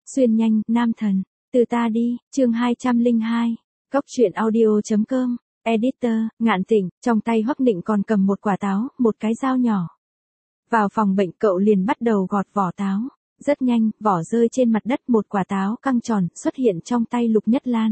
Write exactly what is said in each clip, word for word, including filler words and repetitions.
Xuyên nhanh, nam thần. Từ ta đi, chương hai trăm lẻ hai. Góc truyện audio.com. Editor, Ngạn Tịnh, trong tay Hoắc Nịnh còn cầm một quả táo, một cái dao nhỏ. Vào phòng bệnh cậu liền bắt đầu gọt vỏ táo. Rất nhanh, vỏ rơi trên mặt đất, một quả táo căng tròn xuất hiện trong tay Lục Nhất Lan.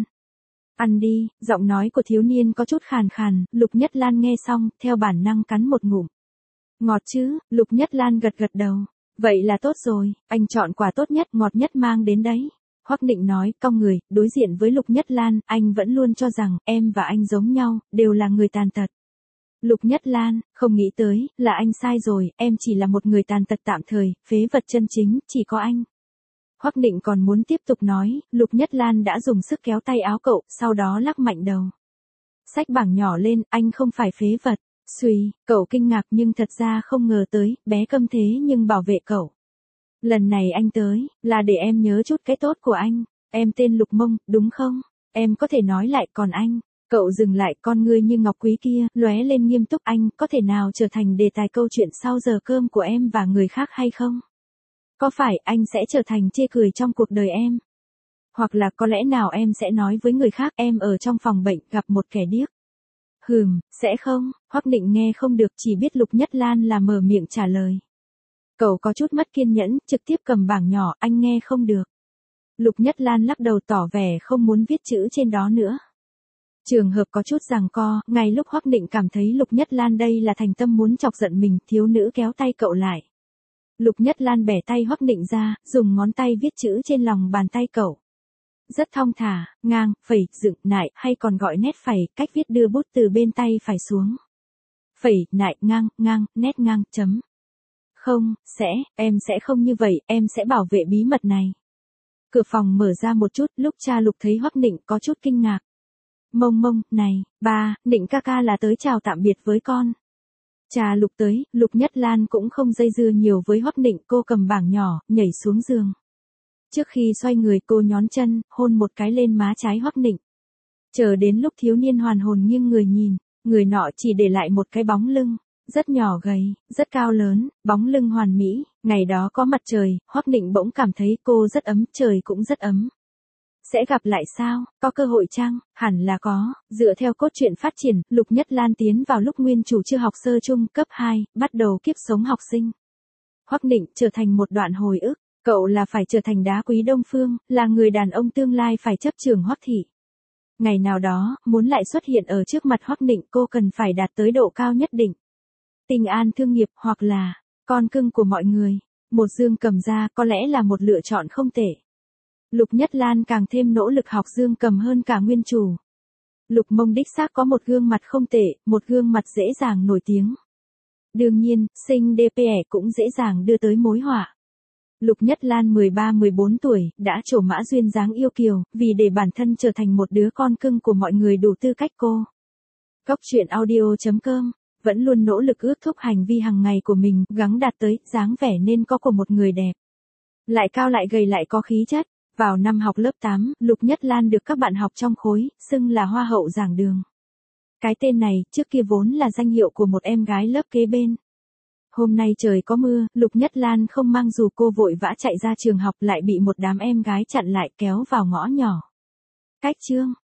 Ăn đi, giọng nói của thiếu niên có chút khàn khàn, Lục Nhất Lan nghe xong, theo bản năng cắn một ngụm. Ngọt chứ, Lục Nhất Lan gật gật đầu. Vậy là tốt rồi, anh chọn quả tốt nhất, ngọt nhất mang đến đấy. Hoắc Nịnh nói, cong người, đối diện với Lục Nhất Lan, anh vẫn luôn cho rằng, em và anh giống nhau, đều là người tàn tật. Lục Nhất Lan, không nghĩ tới, là anh sai rồi, em chỉ là một người tàn tật tạm thời, phế vật chân chính, chỉ có anh. Hoắc Nịnh còn muốn tiếp tục nói, Lục Nhất Lan đã dùng sức kéo tay áo cậu, sau đó lắc mạnh đầu. Xách bảng nhỏ lên, anh không phải phế vật. Xuy, cậu kinh ngạc nhưng thật ra không ngờ tới, bé Câm thế nhưng bảo vệ cậu. Lần này anh tới, là để em nhớ chút cái tốt của anh. Em tên Lục Mông, đúng không? Em có thể nói lại còn anh. Cậu dừng lại, con ngươi như ngọc quý kia, lóe lên nghiêm túc, anh có thể nào trở thành đề tài câu chuyện sau giờ cơm của em và người khác hay không? Có phải anh sẽ trở thành chê cười trong cuộc đời em? Hoặc là có lẽ nào em sẽ nói với người khác em ở trong phòng bệnh gặp một kẻ điếc? Hừm, sẽ không, Hoắc Nịnh nghe không được, chỉ biết Lục Nhất Lan là mở miệng trả lời. Cậu có chút mất kiên nhẫn, trực tiếp cầm bảng nhỏ, anh nghe không được. Lục Nhất Lan lắc đầu tỏ vẻ không muốn viết chữ trên đó nữa. Trường hợp có chút giằng co, ngay lúc Hoắc Nịnh cảm thấy Lục Nhất Lan đây là thành tâm muốn chọc giận mình, thiếu nữ kéo tay cậu lại. Lục Nhất Lan bẻ tay Hoắc Nịnh ra, dùng ngón tay viết chữ trên lòng bàn tay cậu. Rất thong thả, ngang, phẩy, dựng, nại, hay còn gọi nét phẩy, cách viết đưa bút từ bên tay phải xuống. Phẩy, nại, ngang, ngang, nét ngang, chấm. Không, sẽ, em sẽ không như vậy, em sẽ bảo vệ bí mật này. Cửa phòng mở ra một chút, lúc cha Lục thấy Hoắc Nịnh có chút kinh ngạc. Mông mông, này, ba, Nịnh ca ca là tới chào tạm biệt với con. Cha Lục tới, Lục Nhất Lan cũng không dây dưa nhiều với Hoắc Nịnh, cô cầm bảng nhỏ, nhảy xuống giường. Trước khi xoay người cô nhón chân, hôn một cái lên má trái Hoắc Nịnh. Chờ đến lúc thiếu niên hoàn hồn nghiêng người nhìn, người nọ chỉ để lại một cái bóng lưng, rất nhỏ gầy, rất cao lớn, bóng lưng hoàn mỹ, ngày đó có mặt trời, Hoắc Nịnh bỗng cảm thấy cô rất ấm, trời cũng rất ấm. Sẽ gặp lại sao, có cơ hội chăng, hẳn là có, dựa theo cốt truyện phát triển, Lục Nhất Lan tiến vào lúc nguyên chủ chưa học sơ trung, cấp hai, bắt đầu kiếp sống học sinh. Hoắc Nịnh trở thành một đoạn hồi ức. Cậu là phải trở thành đá quý Đông Phương, là người đàn ông tương lai phải chấp trường Hoắc thị. Ngày nào đó, muốn lại xuất hiện ở trước mặt Hoắc Nịnh, cô cần phải đạt tới độ cao nhất định. Tình an thương nghiệp, hoặc là con cưng của mọi người. Một dương cầm ra có lẽ là một lựa chọn không tệ. Lục Nhất Lan càng thêm nỗ lực học dương cầm hơn cả nguyên chủ. Lục Mông đích xác có một gương mặt không tệ, một gương mặt dễ dàng nổi tiếng. Đương nhiên, sinh đê pê e cũng dễ dàng đưa tới mối họa. Lục Nhất Lan mười ba mười bốn tuổi, đã trổ mã duyên dáng yêu kiều, vì để bản thân trở thành một đứa con cưng của mọi người đủ tư cách cô. Góc truyện audio.com, vẫn luôn nỗ lực ước thúc hành vi hàng ngày của mình, gắng đạt tới dáng vẻ nên có của một người đẹp. Lại cao lại gầy lại có khí chất. Vào năm học lớp tám, Lục Nhất Lan được các bạn học trong khối, xưng là hoa hậu giảng đường. Cái tên này, trước kia vốn là danh hiệu của một em gái lớp kế bên. Hôm nay trời có mưa, Lục Nhất Lan không mang dù, cô vội vã chạy ra trường học lại bị một đám em gái chặn lại kéo vào ngõ nhỏ. Cách chương,